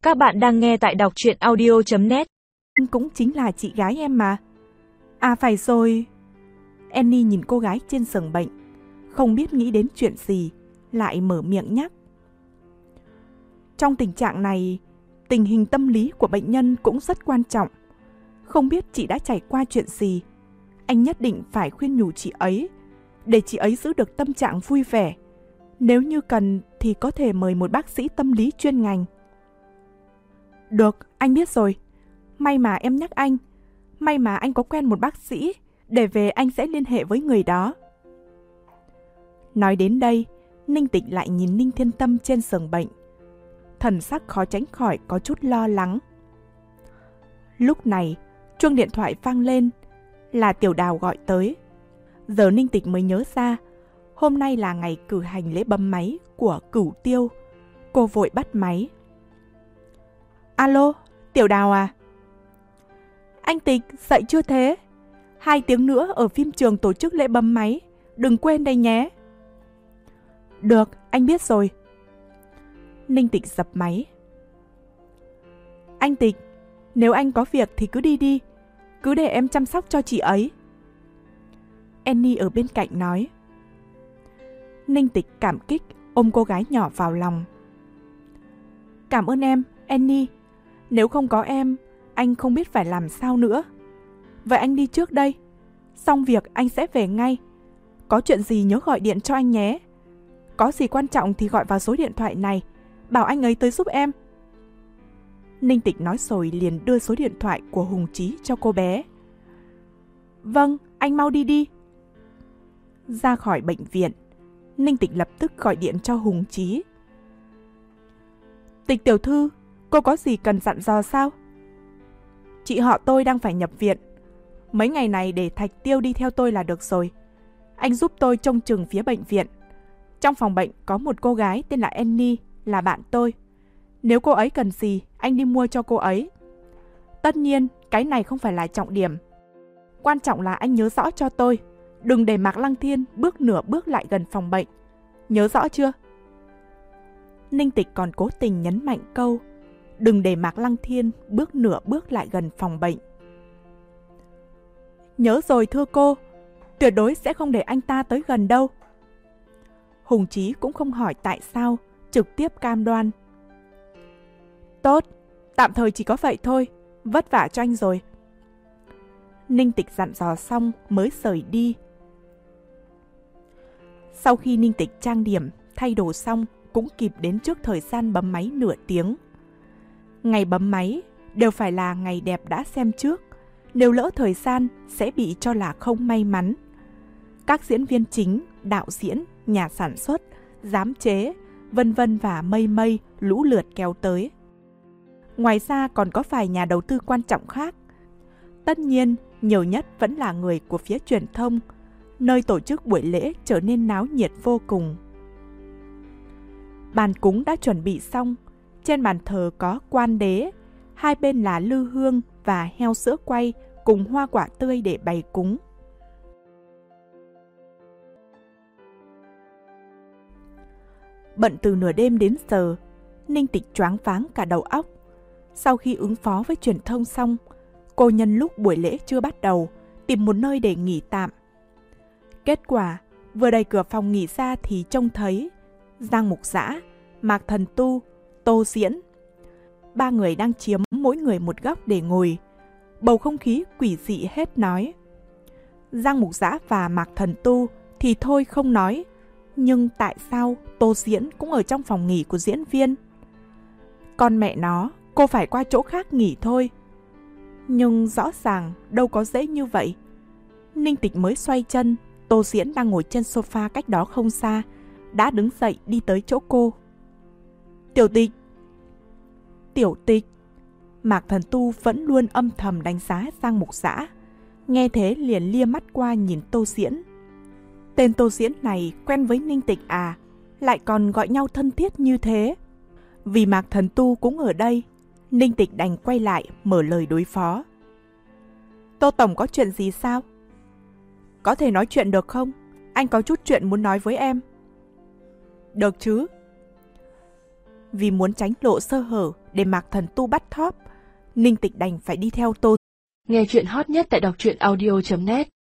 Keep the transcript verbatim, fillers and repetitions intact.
Các bạn đang nghe tại đọc truyện audio chấm net. Cũng chính là chị gái em mà. À phải rồi. Annie nhìn cô gái trên giường bệnh, không biết nghĩ đến chuyện gì, lại mở miệng nhắc. Trong tình trạng này, tình hình tâm lý của bệnh nhân cũng rất quan trọng. Không biết chị đã trải qua chuyện gì, anh nhất định phải khuyên nhủ chị ấy, để chị ấy giữ được tâm trạng vui vẻ. Nếu như cần thì có thể mời một bác sĩ tâm lý chuyên ngành. Được, anh biết rồi. May mà em nhắc anh. May mà anh có quen một bác sĩ, để về anh sẽ liên hệ với người đó. Nói đến đây, Ninh Tịch lại nhìn Ninh Thiên Tâm trên giường bệnh. Thần sắc khó tránh khỏi có chút lo lắng. Lúc này, chuông điện thoại vang lên, là Tiểu Đào gọi tới. Giờ Ninh Tịch mới nhớ ra, hôm nay là ngày cử hành lễ bấm máy của Cửu Tiêu. Cô vội bắt máy. Alo, Tiểu Đào à? Anh Tịch, dậy chưa thế? Hai tiếng nữa ở phim trường tổ chức lễ bấm máy, đừng quên đây nhé. Được, anh biết rồi. Ninh Tịch dập máy. Anh Tịch, nếu anh có việc thì cứ đi đi, cứ để em chăm sóc cho chị ấy. Annie ở bên cạnh nói. Ninh Tịch cảm kích ôm cô gái nhỏ vào lòng. Cảm ơn em, Annie. Nếu không có em, anh không biết phải làm sao nữa. Vậy anh đi trước đây. Xong việc anh sẽ về ngay. Có chuyện gì nhớ gọi điện cho anh nhé. Có gì quan trọng thì gọi vào số điện thoại này, bảo anh ấy tới giúp em. Ninh Tịch nói rồi liền đưa số điện thoại của Hùng Chí cho cô bé. Vâng, anh mau đi đi. Ra khỏi bệnh viện, Ninh Tịch lập tức gọi điện cho Hùng Chí. Tịch tiểu thư, cô có gì cần dặn dò sao? Chị họ tôi đang phải nhập viện. Mấy ngày này để Thạch Tiêu đi theo tôi là được rồi. Anh giúp tôi trông chừng phía bệnh viện. Trong phòng bệnh có một cô gái tên là Annie, là bạn tôi. Nếu cô ấy cần gì, anh đi mua cho cô ấy. Tất nhiên, cái này không phải là trọng điểm. Quan trọng là anh nhớ rõ cho tôi. Đừng để Mạc Lăng Thiên bước nửa bước lại gần phòng bệnh. Nhớ rõ chưa? Ninh Tịch còn cố tình nhấn mạnh câu đừng để Mạc Lăng Thiên bước nửa bước lại gần phòng bệnh. Nhớ rồi thưa cô, tuyệt đối sẽ không để anh ta tới gần đâu. Hùng Chí cũng không hỏi tại sao, trực tiếp cam đoan. Tốt, tạm thời chỉ có vậy thôi, vất vả cho anh rồi. Ninh Tịch dặn dò xong mới rời đi. Sau khi Ninh Tịch trang điểm, thay đồ xong cũng kịp đến trước thời gian bấm máy nửa tiếng. Ngày bấm máy đều phải là ngày đẹp đã xem trước, nếu lỡ thời gian sẽ bị cho là không may mắn. Các diễn viên chính, đạo diễn, nhà sản xuất, giám chế, vân vân và mây mây lũ lượt kéo tới. Ngoài ra còn có vài nhà đầu tư quan trọng khác. Tất nhiên, nhiều nhất vẫn là người của phía truyền thông, nơi tổ chức buổi lễ trở nên náo nhiệt vô cùng. Bàn cúng đã chuẩn bị xong, trên bàn thờ có quan đế, hai bên là lư hương và heo sữa quay cùng hoa quả tươi để bày cúng. Bận từ nửa đêm đến giờ, Ninh Tịch choáng váng cả đầu óc. Sau khi ứng phó với truyền thông xong, cô nhân lúc buổi lễ chưa bắt đầu, tìm một nơi để nghỉ tạm. Kết quả, vừa đẩy cửa phòng nghỉ ra thì trông thấy Giang Mục Dã, Mạc Thần Tu, Tô Diễn. Ba người đang chiếm mỗi người một góc để ngồi. Bầu không khí quỷ dị hết nói. Giang Mục Dã và Mạc Thần Tu thì thôi không nói, nhưng tại sao Tô Diễn cũng ở trong phòng nghỉ của diễn viên? Con mẹ nó, cô phải qua chỗ khác nghỉ thôi. Nhưng rõ ràng đâu có dễ như vậy. Ninh Tịch mới xoay chân, Tô Diễn đang ngồi trên sofa cách đó không xa, đã đứng dậy đi tới chỗ cô. Tiểu Tịch! Tiểu Tịch! Mạc Thần Tu vẫn luôn âm thầm đánh giá Giang Mục Dã. Nghe thế liền lia mắt qua nhìn Tô Diễn. Tên Tô Diễn này quen với Ninh Tịch à, lại còn gọi nhau thân thiết như thế. Vì Mạc Thần Tu cũng ở đây, Ninh Tịch đành quay lại mở lời đối phó. Tô Tổng có chuyện gì sao? Có thể nói chuyện được không? Anh có chút chuyện muốn nói với em. Được chứ. Vì muốn tránh lộ sơ hở để Mạc Thần Tu bắt thóp, Ninh Tịch đành phải đi theo Tô. Nghe chuyện hot nhất tại đọc truyện audio chấm net